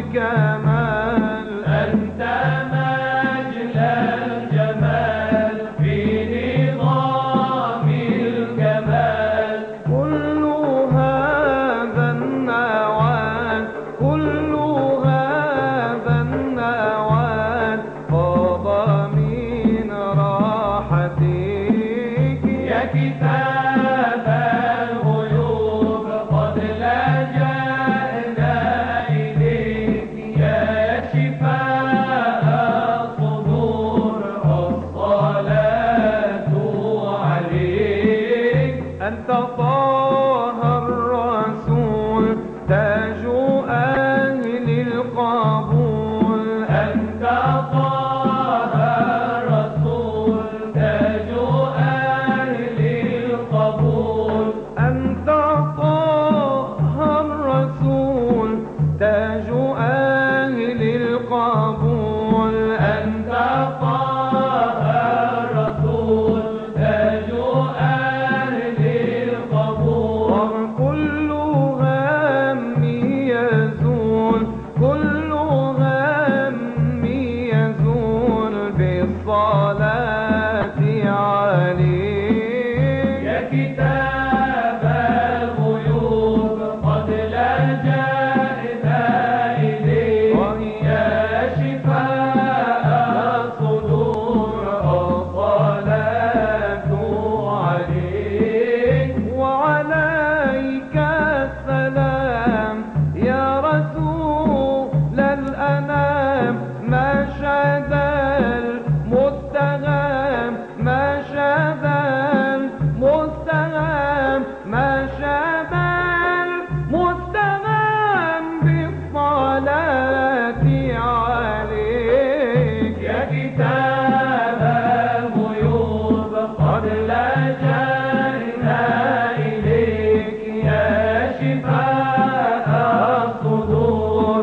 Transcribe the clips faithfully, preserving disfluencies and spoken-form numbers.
الكمال. أنت مجلى الجمال في نظام الكمال. كل هذا النوال كل هذا النوال فاض من راحتك يا كتاب الغيوب قد لجأنا إليك يا شفاء الصدور الصلاة عليك. أنت طه الرسول تاج أهل القبول. أنت طه الرسول تاج أهل القبول. أنت طه الرسول تاج أهل القبول. أنت طه الرسول تاج أهل القبول. كل هم يزول كل هم يزول بالصلاة عليك. يا كتاب الغيوب قد لجأنا إليك يا شفاء الصدور الصلاة عليك. وعليك السلام يا رسول الأنام. ما شذا المتهم ما شذا المتهم ما شذا المتهم بالصلاة عليك. يا كتاب الغيوب قد لجأنا إليك يا شفاء الصدور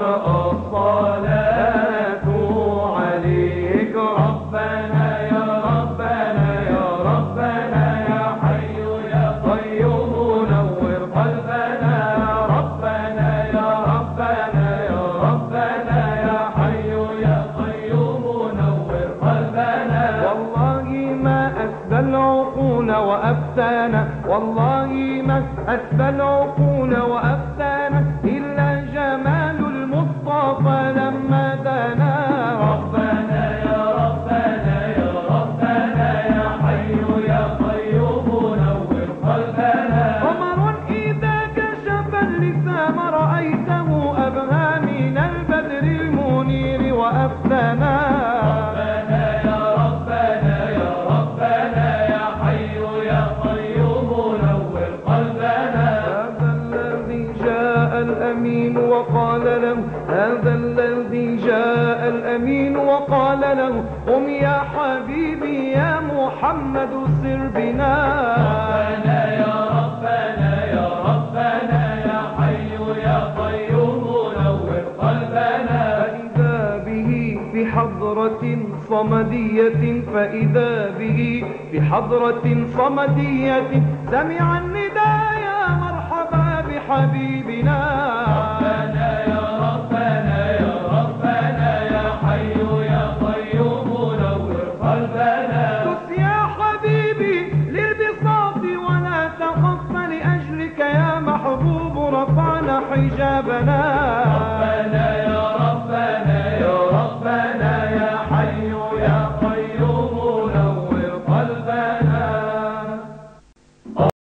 الصلاة عليك. ربنا يا ربنا يا ربنا يا حي يا قيوم نور قلبنا. ربنا يا ربنا يا ربنا يا حي يا قيوم نور قلبنا. والله ما أسبى العقول وأفتانا والله ما أسبى العقول وأفتانا إلا جمال المصطفى لما دنا. ربنا يا ربنا يا ربنا يا حي يا قيوم نور قلبنا. قمر إذا كشف اللسان رأيته أبهى من البدر المنير وأفتنا. ربنا يا ربنا يا ربنا يا حي يا قيوم نور قلبنا. هذا الذي جاء الأمين وقال له هذا الذي جاء الأمين وقال له قم يا حبيبي يا محمد سر بنا. ربنا يا ربنا يا ربنا يا حي يا قيوم نور قلبنا. فإذا به في حضرة صمدية فإذا به في حضرة صمدية سمع النداء يا مرحبا بحبيبنا. ربنا يا ربنا يا ربنا يا حي يا قيوم نور قلبنا. دس يا حبيبي للبساط ولا تخف لأجلك يا محبوب رفعنا حجابنا.